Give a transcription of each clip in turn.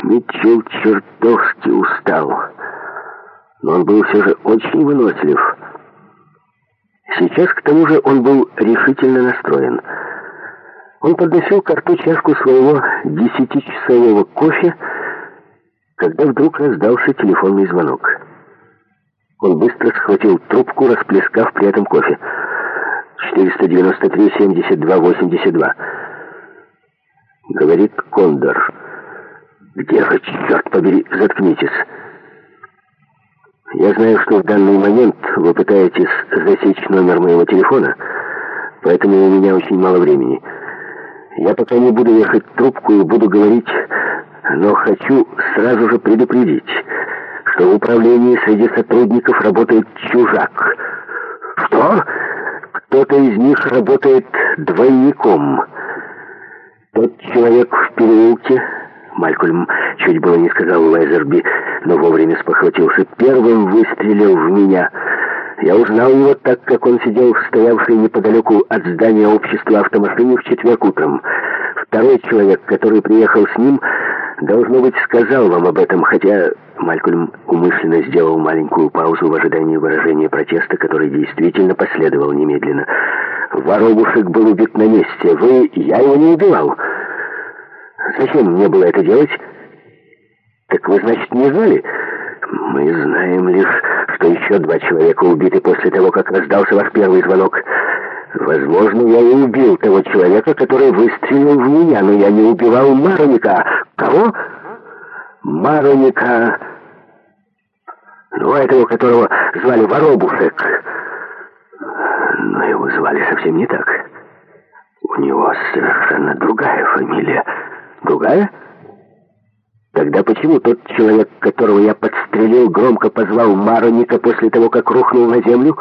Митчелл чертовски устал, но он был все же очень вынослив. Сейчас, к тому же, он был решительно настроен. Он подносил к рту чашку своего 10-часового кофе, когда вдруг раздался телефонный звонок. Он быстро схватил трубку, расплескав при этом кофе. 493-72-82. Говорит Кондор. «Где вы, черт побери, заткнитесь!» «Я знаю, что в данный момент вы пытаетесь засечь номер моего телефона, поэтому у меня очень мало времени. Я пока не буду ехать в трубку и буду говорить, но хочу сразу же предупредить, что в управлении среди сотрудников работает чужак». «Что?» «Кто-то из них работает двойником. Тот человек в переулке...» Малькольм чуть было не сказал Уэзерби, но вовремя спохватился. «Первым выстрелил в меня. Я узнал его, так как он сидел в стоявшей неподалеку от здания общества автомашине в четверг утром. Второй человек, который приехал с ним, должно быть, сказал вам об этом, хотя...» Малькольм умышленно сделал маленькую паузу в ожидании выражения протеста, который действительно последовал немедленно. «Воробушек был убит на месте. Я его не убивал. Зачем мне было это делать?» «Так вы, значит, не знали?» «Мы знаем лишь, что еще 2 человека убиты после того, как раздался ваш первый звонок. Возможно, я и убил того человека, который выстрелил в меня, но я не убивал Мароника». «Кого?» «Мароника. Ну, этого, которого звали Воробушек». Но его звали совсем не так. У него совершенно другая фамилия». «Другая? Тогда почему тот человек, которого я подстрелил, громко позвал Мароника после того, как рухнул на землю?»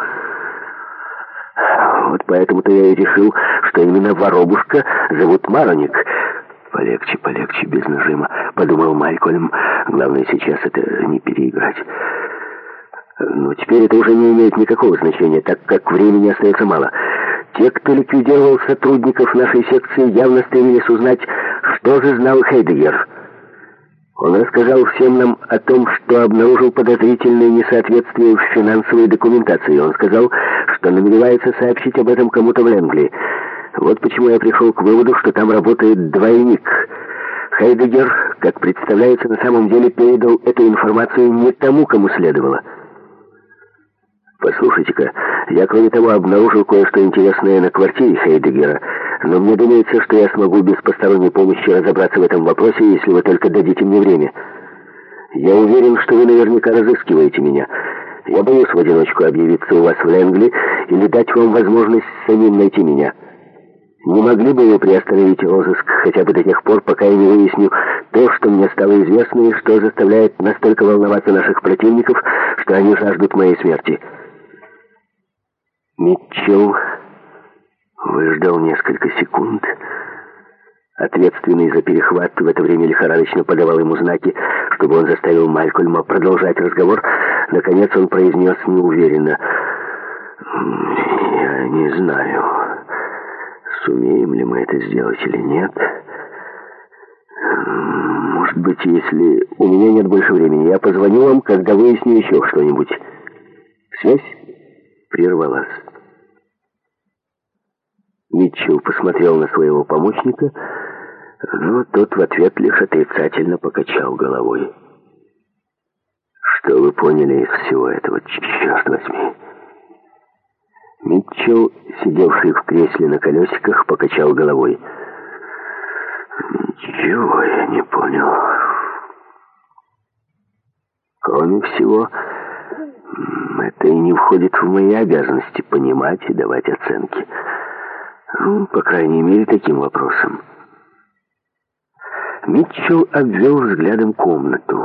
«Вот поэтому-то я и решил, что именно Воробушка зовут Мароник». «Полегче, полегче, без нажима», — подумал Малькольм. «Главное сейчас это не переиграть». Но теперь это уже не имеет никакого значения, так как времени остается мало. Те, кто ликвидировал сотрудников нашей секции, явно стремились узнать, что же знал Хейдеггер. Он рассказал всем нам о том, что обнаружил подозрительное несоответствие в финансовой документации. Он сказал, что намеревается сообщить об этом кому-то в Лэнгли. Вот почему я пришел к выводу, что там работает двойник. Хейдеггер, как представляется, на самом деле передал эту информацию не тому, кому следовало. Послушайте-ка, я, кроме того, обнаружил кое-что интересное на квартире Хейдеггера, но мне думается, что я смогу без посторонней помощи разобраться в этом вопросе, если вы только дадите мне время. Я уверен, что вы наверняка разыскиваете меня. Я боюсь в одиночку объявиться у вас в Лэнгли или дать вам возможность самим найти меня. Не могли бы вы приостановить розыск хотя бы до тех пор, пока я не выясню то, что мне стало известно и что заставляет настолько волноваться наших противников, что они жаждут моей смерти?» Митчелл выждал несколько секунд. Ответственный за перехват в это время лихорадочно подавал ему знаки, чтобы он заставил Малькольма продолжать разговор. Наконец он произнес неуверенно: «Я не знаю, сумеем ли мы это сделать или нет. Может быть, если у меня нет больше времени, я позвоню вам, когда выясню еще что-нибудь». Связь прервалась. Митчелл посмотрел на своего помощника, но тот в ответ лишь отрицательно покачал головой. «Что вы поняли из всего этого, черт возьми?» Митчелл, сидевший в кресле на колесиках, покачал головой. «Ничего я не понял. Кроме всего, это и не входит в мои обязанности понимать и давать оценки. Ну, по крайней мере, таким вопросом». Митчелл обвел взглядом комнату.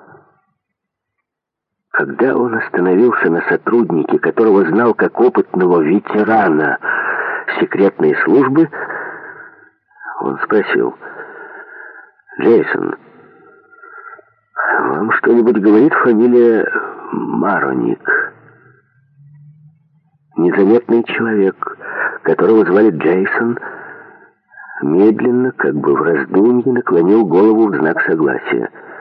Когда он остановился на сотруднике, которого знал как опытного ветерана секретной службы, он спросил: «Джейсон, вам что-нибудь говорит фамилия Мароник?» Незаметный человек, которого звали Джейсон, медленно, как бы в раздумье, наклонил голову в знак согласия.